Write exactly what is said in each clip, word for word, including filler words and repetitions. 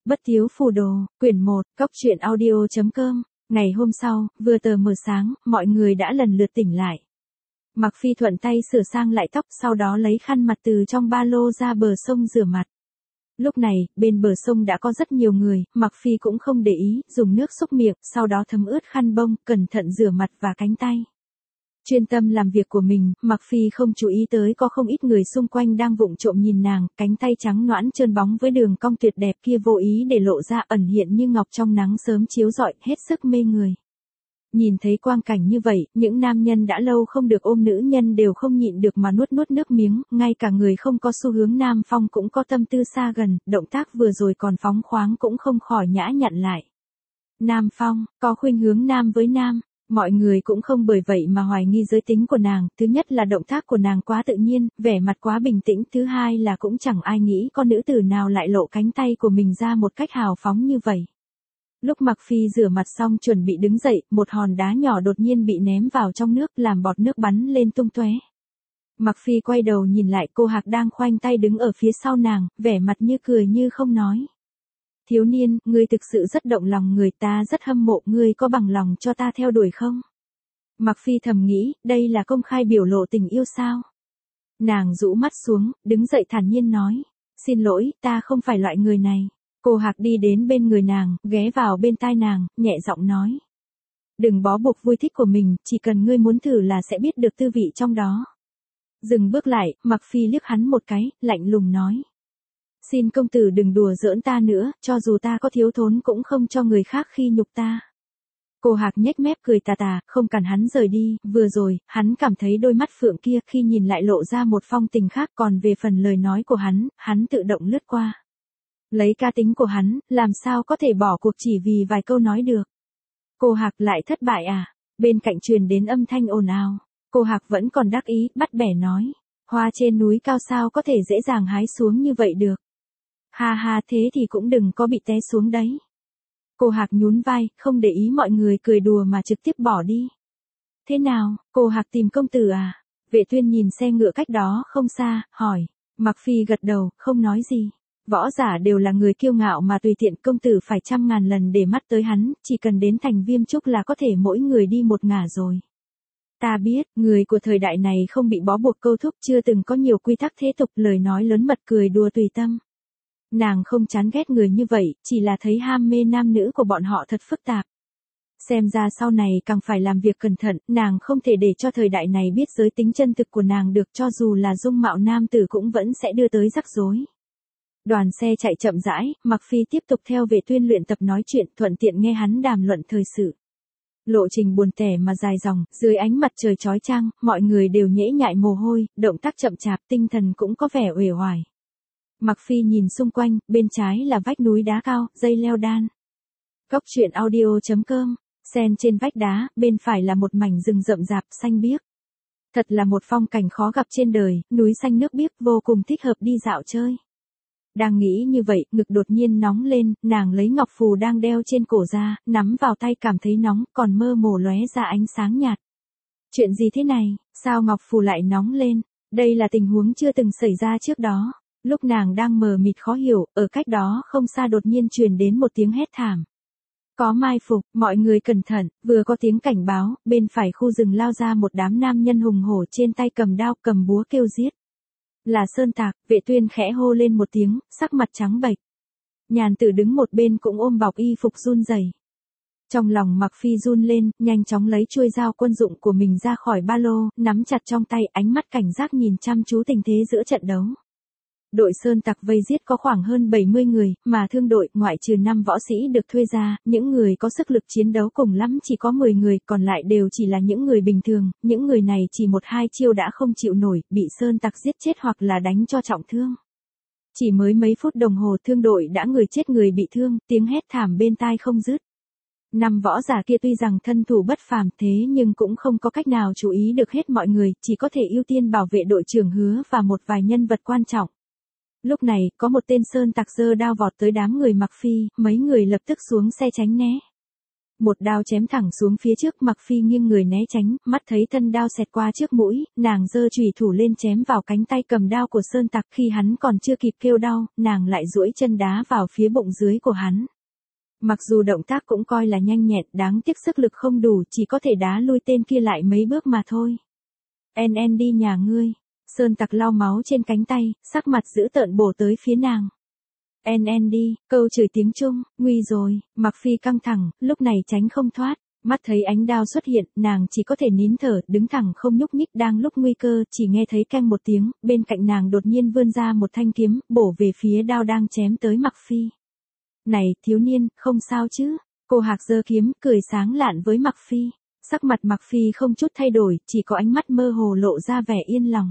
Bất thiếu phù đồ, quyển một, cốc truyện audio chấm com. Ngày hôm sau, vừa tờ mờ sáng, mọi người đã lần lượt tỉnh lại. Mặc Phi thuận tay sửa sang lại tóc, sau đó lấy khăn mặt từ trong ba lô ra bờ sông rửa mặt. Lúc này, bên bờ sông đã có rất nhiều người, Mặc Phi cũng không để ý, dùng nước xúc miệng, sau đó thấm ướt khăn bông, cẩn thận rửa mặt và cánh tay. Chuyên tâm làm việc của mình, Mặc Phi không chú ý tới có không ít người xung quanh đang vụng trộm nhìn nàng, cánh tay trắng nõn trơn bóng với đường cong tuyệt đẹp kia vô ý để lộ ra ẩn hiện như ngọc trong nắng sớm chiếu rọi, hết sức mê người. Nhìn thấy quang cảnh như vậy, những nam nhân đã lâu không được ôm nữ nhân đều không nhịn được mà nuốt nuốt nước miếng, ngay cả người không có xu hướng nam phong cũng có tâm tư xa gần, động tác vừa rồi còn phóng khoáng cũng không khỏi nhã nhặn lại. Nam phong, có khuynh hướng nam với nam. Mọi người cũng không bởi vậy mà hoài nghi giới tính của nàng, thứ nhất là động tác của nàng quá tự nhiên, vẻ mặt quá bình tĩnh, thứ hai là cũng chẳng ai nghĩ con nữ tử nào lại lộ cánh tay của mình ra một cách hào phóng như vậy. Lúc Mặc Phi rửa mặt xong chuẩn bị đứng dậy, một hòn đá nhỏ đột nhiên bị ném vào trong nước, làm bọt nước bắn lên tung tóe. Mặc Phi quay đầu nhìn lại, cô Hạc đang khoanh tay đứng ở phía sau nàng, vẻ mặt như cười như không nói. Thiếu niên, ngươi thực sự rất động lòng người, ta rất hâm mộ, ngươi có bằng lòng cho ta theo đuổi không? Mặc Phi thầm nghĩ, đây là công khai biểu lộ tình yêu sao? Nàng rũ mắt xuống, đứng dậy thản nhiên nói, xin lỗi, ta không phải loại người này. Cô Hạc đi đến bên người nàng, ghé vào bên tai nàng, nhẹ giọng nói. Đừng bó buộc vui thích của mình, chỉ cần ngươi muốn thử là sẽ biết được tư vị trong đó. Dừng bước lại, Mặc Phi liếc hắn một cái, lạnh lùng nói. Xin công tử đừng đùa giỡn ta nữa, cho dù ta có thiếu thốn cũng không cho người khác khi nhục ta. Cô Hạc nhếch mép cười tà tà, không cản hắn rời đi, vừa rồi, hắn cảm thấy đôi mắt phượng kia khi nhìn lại lộ ra một phong tình khác, còn về phần lời nói của hắn, hắn tự động lướt qua. Lấy cá tính của hắn, làm sao có thể bỏ cuộc chỉ vì vài câu nói được. Cô Hạc lại thất bại à? Bên cạnh truyền đến âm thanh ồn ào. Cô Hạc vẫn còn đắc ý, bắt bẻ nói. Hoa trên núi cao sao có thể dễ dàng hái xuống như vậy được. Ha ha, thế thì cũng đừng có bị té xuống đấy. Cô Hạc nhún vai, không để ý mọi người cười đùa mà trực tiếp bỏ đi. Thế nào, cô Hạc tìm công tử à? Vệ Tuyên nhìn xe ngựa cách đó không xa, hỏi. Mặc Phi gật đầu, không nói gì. Võ giả đều là người kiêu ngạo mà tùy tiện, công tử phải trăm ngàn lần để mắt tới hắn, chỉ cần đến thành Viêm Trúc là có thể mỗi người đi một ngả rồi. Ta biết, người của thời đại này không bị bó buộc câu thúc, chưa từng có nhiều quy tắc thế tục, lời nói lớn mật cười đùa tùy tâm. Nàng không chán ghét người như vậy, chỉ là thấy ham mê nam nữ của bọn họ thật phức tạp. Xem ra sau này càng phải làm việc cẩn thận, nàng không thể để cho thời đại này biết giới tính chân thực của nàng được, cho dù là dung mạo nam tử cũng vẫn sẽ đưa tới rắc rối. Đoàn xe chạy chậm rãi, Mặc Phi tiếp tục theo Vệ Tuyên luyện tập nói chuyện, thuận tiện nghe hắn đàm luận thời sự. Lộ trình buồn tẻ mà dài dòng, dưới ánh mặt trời chói chang, mọi người đều nhễ nhại mồ hôi, động tác chậm chạp, tinh thần cũng có vẻ uể oải. Mặc Phi nhìn xung quanh, bên trái là vách núi đá cao, dây leo đan. Cốc truyện audio chấm com, xen trên vách đá, bên phải là một mảnh rừng rậm rạp, xanh biếc. Thật là một phong cảnh khó gặp trên đời, núi xanh nước biếc vô cùng thích hợp đi dạo chơi. Đang nghĩ như vậy, ngực đột nhiên nóng lên, nàng lấy ngọc phù đang đeo trên cổ ra, nắm vào tay cảm thấy nóng, còn mơ mồ lóe ra ánh sáng nhạt. Chuyện gì thế này, sao ngọc phù lại nóng lên? Đây là tình huống chưa từng xảy ra trước đó. Lúc nàng đang mờ mịt khó hiểu, ở cách đó không xa đột nhiên truyền đến một tiếng hét thảm. Có mai phục, mọi người cẩn thận, vừa có tiếng cảnh báo, bên phải khu rừng lao ra một đám nam nhân hùng hổ trên tay cầm đao cầm búa kêu giết. Là Sơn Tạc, Vệ Tuyên khẽ hô lên một tiếng, sắc mặt trắng bệch. Nhàn Tử đứng một bên cũng ôm bọc y phục run rẩy. Trong lòng Mặc Phi run lên, nhanh chóng lấy chuôi dao quân dụng của mình ra khỏi ba lô, nắm chặt trong tay, ánh mắt cảnh giác nhìn chăm chú tình thế giữa trận đấu. Đội Sơn Tặc vây giết có khoảng hơn bảy mươi người, mà thương đội, ngoại trừ năm võ sĩ được thuê ra, những người có sức lực chiến đấu cùng lắm chỉ có mười người, còn lại đều chỉ là những người bình thường, những người này chỉ một hai chiêu đã không chịu nổi, bị Sơn Tặc giết chết hoặc là đánh cho trọng thương. Chỉ mới mấy phút đồng hồ thương đội đã người chết người bị thương, tiếng hét thảm bên tai không dứt. Năm võ giả kia tuy rằng thân thủ bất phàm thế nhưng cũng không có cách nào chú ý được hết mọi người, chỉ có thể ưu tiên bảo vệ đội trưởng Hứa và một vài nhân vật quan trọng. Lúc này, có một tên Sơn Tặc giơ đao vọt tới đám người Mặc Phi, mấy người lập tức xuống xe tránh né. Một đao chém thẳng xuống phía trước, Mặc Phi nghiêng người né tránh, mắt thấy thân đao xẹt qua trước mũi, nàng giơ chùy thủ lên chém vào cánh tay cầm đao của Sơn Tặc. Khi hắn còn chưa kịp kêu đau, nàng lại duỗi chân đá vào phía bụng dưới của hắn. Mặc dù động tác cũng coi là nhanh nhẹn, đáng tiếc sức lực không đủ, chỉ có thể đá lui tên kia lại mấy bước mà thôi. En en đi nhà ngươi. Sơn Tặc lau máu trên cánh tay, sắc mặt dữ tợn bổ tới phía nàng. En en đi, câu chửi tiếng Trung, nguy rồi. Mặc Phi căng thẳng, lúc này tránh không thoát. Mắt thấy ánh đao xuất hiện, nàng chỉ có thể nín thở, đứng thẳng không nhúc nhích. Đang lúc nguy cơ, chỉ nghe thấy keng một tiếng, bên cạnh nàng đột nhiên vươn ra một thanh kiếm, bổ về phía đao đang chém tới Mặc Phi. Này, thiếu niên, không sao chứ? Cô Hạc giơ kiếm, cười sáng lạn với Mặc Phi. Sắc mặt Mặc Phi không chút thay đổi, chỉ có ánh mắt mơ hồ lộ ra vẻ yên lòng.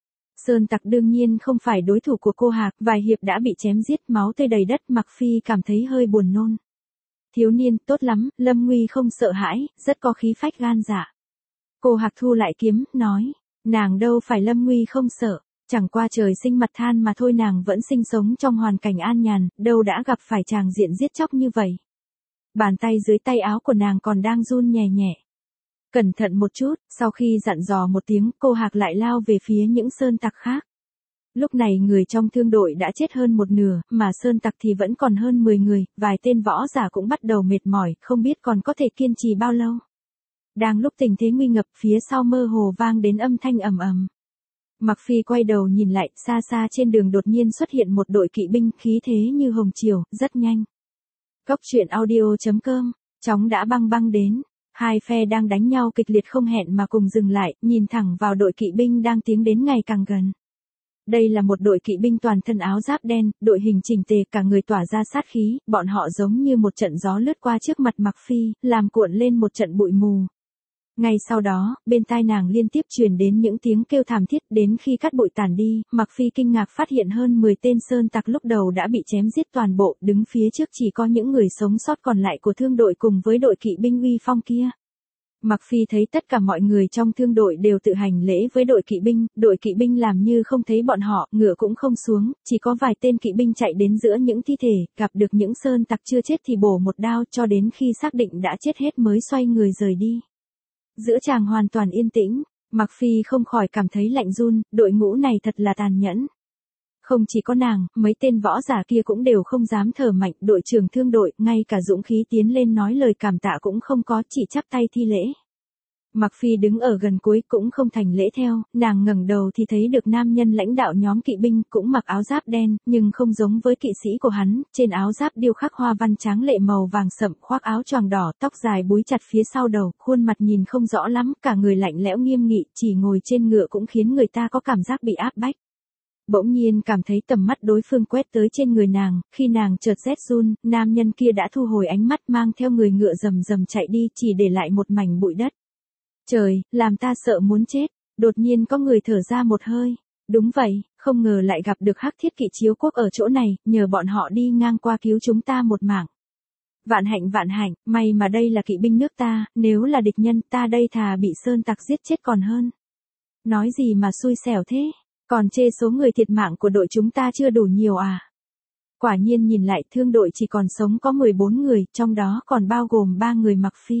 Sơn Tặc đương nhiên không phải đối thủ của cô Hạc, vài hiệp đã bị chém giết, máu tươi đầy đất. Mặc Phi cảm thấy hơi buồn nôn. Thiếu niên, tốt lắm, lâm nguy không sợ hãi, rất có khí phách gan dạ. Cô Hạc thu lại kiếm, nói, nàng đâu phải lâm nguy không sợ, chẳng qua trời sinh mặt than mà thôi, nàng vẫn sinh sống trong hoàn cảnh an nhàn, đâu đã gặp phải tràng diện giết chóc như vậy. Bàn tay dưới tay áo của nàng còn đang run nhẹ nhẹ. Cẩn thận một chút, sau khi dặn dò một tiếng, cô Hạc lại lao về phía những Sơn Tặc khác. Lúc này người trong thương đội đã chết hơn một nửa, mà Sơn Tặc thì vẫn còn hơn mười người, vài tên võ giả cũng bắt đầu mệt mỏi, không biết còn có thể kiên trì bao lâu. Đang lúc tình thế nguy ngập, phía sau mơ hồ vang đến âm thanh ầm ầm. Mặc Phi quay đầu nhìn lại, xa xa trên đường đột nhiên xuất hiện một đội kỵ binh, khí thế như hồng triều, rất nhanh. Cốc truyện audio chấm com, chóng đã băng băng đến. Hai phe đang đánh nhau kịch liệt không hẹn mà cùng dừng lại, nhìn thẳng vào đội kỵ binh đang tiến đến ngày càng gần. Đây là một đội kỵ binh toàn thân áo giáp đen, đội hình chỉnh tề, cả người tỏa ra sát khí, bọn họ giống như một trận gió lướt qua trước mặt Mặc Phi, làm cuộn lên một trận bụi mù. Ngay sau đó, bên tai nàng liên tiếp truyền đến những tiếng kêu thảm thiết, đến khi cát bụi tản đi, Mặc Phi kinh ngạc phát hiện hơn mười tên Sơn Tặc lúc đầu đã bị chém giết toàn bộ, đứng phía trước chỉ có những người sống sót còn lại của thương đội cùng với đội kỵ binh uy phong kia. Mặc Phi thấy tất cả mọi người trong thương đội đều tự hành lễ với đội kỵ binh, đội kỵ binh làm như không thấy bọn họ, ngựa cũng không xuống, chỉ có vài tên kỵ binh chạy đến giữa những thi thể, gặp được những Sơn Tặc chưa chết thì bổ một đao, cho đến khi xác định đã chết hết mới xoay người rời đi. Giữa tràng hoàn toàn yên tĩnh, Mặc Phi không khỏi cảm thấy lạnh run, đội ngũ này thật là tàn nhẫn. Không chỉ có nàng, mấy tên võ giả kia cũng đều không dám thở mạnh, đội trưởng thương đội, ngay cả dũng khí tiến lên nói lời cảm tạ cũng không có, chỉ chắp tay thi lễ. Mặc Phi đứng ở gần cuối cũng không thành lễ theo, nàng ngẩng đầu thì thấy được nam nhân lãnh đạo nhóm kỵ binh, cũng mặc áo giáp đen, nhưng không giống với kỵ sĩ của hắn, trên áo giáp điêu khắc hoa văn tráng lệ màu vàng sậm, khoác áo choàng đỏ, tóc dài búi chặt phía sau đầu, khuôn mặt nhìn không rõ lắm, cả người lạnh lẽo nghiêm nghị, chỉ ngồi trên ngựa cũng khiến người ta có cảm giác bị áp bách. Bỗng nhiên cảm thấy tầm mắt đối phương quét tới trên người nàng, khi nàng chợt rét run, nam nhân kia đã thu hồi ánh mắt, mang theo người ngựa rầm rầm chạy đi, chỉ để lại một mảnh bụi đất. Trời, làm ta sợ muốn chết. Đột nhiên có người thở ra một hơi. Đúng vậy, không ngờ lại gặp được Hắc Thiết Kỵ Chiếu Quốc ở chỗ này, nhờ bọn họ đi ngang qua cứu chúng ta một mạng. Vạn hạnh vạn hạnh, may mà đây là kỵ binh nước ta, nếu là địch nhân ta đây thà bị Sơn Tặc giết chết còn hơn. Nói gì mà xui xẻo thế, còn chê số người thiệt mạng của đội chúng ta chưa đủ nhiều à. Quả nhiên nhìn lại thương đội chỉ còn sống có mười bốn người, trong đó còn bao gồm ba người Mặc Phi.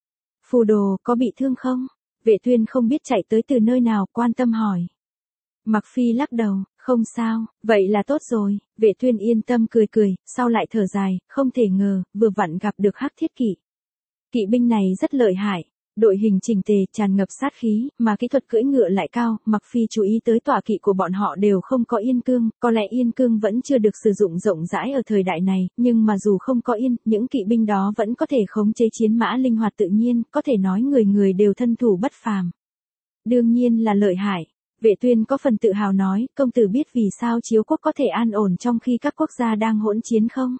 Phù đồ, có bị thương không? Vệ Tuyên không biết chạy tới từ nơi nào, quan tâm hỏi. Mặc Phi lắc đầu, không sao, vậy là tốt rồi. Vệ Tuyên yên tâm cười cười, sau lại thở dài, không thể ngờ, vừa vặn gặp được Hắc Thiết Kỵ. Kỵ binh này rất lợi hại, đội hình chỉnh tề, tràn ngập sát khí, mà kỹ thuật cưỡi ngựa lại cao. Mặc Phi chú ý tới tọa kỵ của bọn họ đều không có yên cương, có lẽ yên cương vẫn chưa được sử dụng rộng rãi ở thời đại này, nhưng mà dù không có yên, những kỵ binh đó vẫn có thể khống chế chiến mã linh hoạt tự nhiên, có thể nói người người đều thân thủ bất phàm. Đương nhiên là lợi hại. Vệ Tuyên có phần tự hào nói, công tử biết vì sao Chiếu Quốc có thể an ổn trong khi các quốc gia đang hỗn chiến không?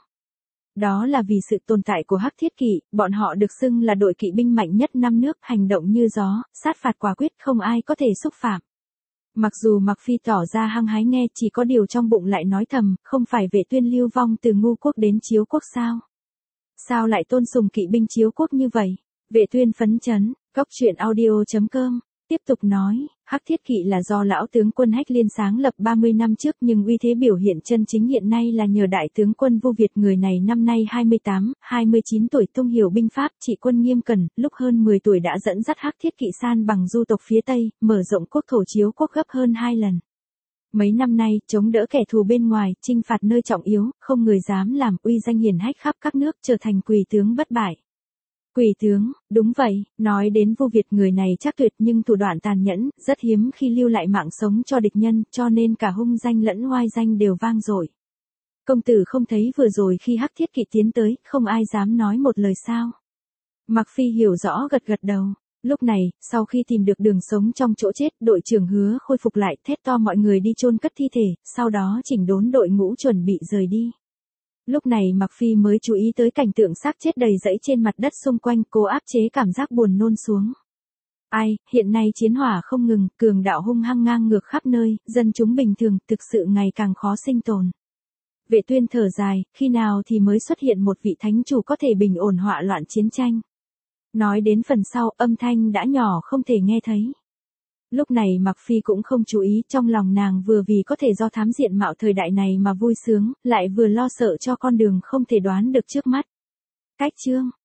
Đó là vì sự tồn tại của Hắc Thiết Kỵ, bọn họ được xưng là đội kỵ binh mạnh nhất năm nước, hành động như gió, sát phạt quả quyết, không ai có thể xúc phạm. Mặc dù Mặc Phi tỏ ra hăng hái nghe, chỉ có điều trong bụng lại nói thầm, không phải Vệ Tuyên lưu vong từ Ngu Quốc đến Chiếu Quốc sao? Sao lại tôn sùng kỵ binh Chiếu Quốc như vậy? Vệ Tuyên phấn chấn, cốc truyện audio chấm com Tiếp tục nói, Hắc Thiết Kỵ là do lão tướng quân Hách Liên sáng lập ba mươi năm trước nhưng uy thế biểu hiện chân chính hiện nay là nhờ đại tướng quân Vu Việt, người này năm nay hai mươi tám, hai mươi chín tuổi, thông hiểu binh pháp, trị quân nghiêm cẩn, lúc hơn mười tuổi đã dẫn dắt Hắc Thiết Kỵ san bằng du tộc phía Tây, mở rộng quốc thổ chiếu quốc gấp hơn hai lần. Mấy năm nay, chống đỡ kẻ thù bên ngoài, chinh phạt nơi trọng yếu, không người dám làm, uy danh hiển hách khắp các nước, trở thành quỷ tướng bất bại. Quỷ tướng, đúng vậy, nói đến Vu Việt, người này chắc tuyệt nhưng thủ đoạn tàn nhẫn, rất hiếm khi lưu lại mạng sống cho địch nhân, cho nên cả hung danh lẫn oai danh đều vang dội. Công tử không thấy vừa rồi khi Hắc Thiết Kỵ tiến tới, không ai dám nói một lời sao? Mặc Phi hiểu rõ gật gật đầu. Lúc này, sau khi tìm được đường sống trong chỗ chết, đội trưởng Hứa khôi phục lại, thét to mọi người đi chôn cất thi thể, sau đó chỉnh đốn đội ngũ chuẩn bị rời đi. Lúc này Mặc Phi mới chú ý tới cảnh tượng xác chết đầy rẫy trên mặt đất xung quanh, cố áp chế cảm giác buồn nôn xuống. Ai, hiện nay chiến hỏa không ngừng, cường đạo hung hăng ngang ngược khắp nơi, dân chúng bình thường thực sự ngày càng khó sinh tồn. Vệ Tuyên thở dài, khi nào thì mới xuất hiện một vị thánh chủ có thể bình ổn họa loạn chiến tranh. Nói đến phần sau, âm thanh đã nhỏ không thể nghe thấy. Lúc này Mặc Phi cũng không chú ý, trong lòng nàng vừa vì có thể do thám diện mạo thời đại này mà vui sướng, lại vừa lo sợ cho con đường không thể đoán được trước mắt. Cách chương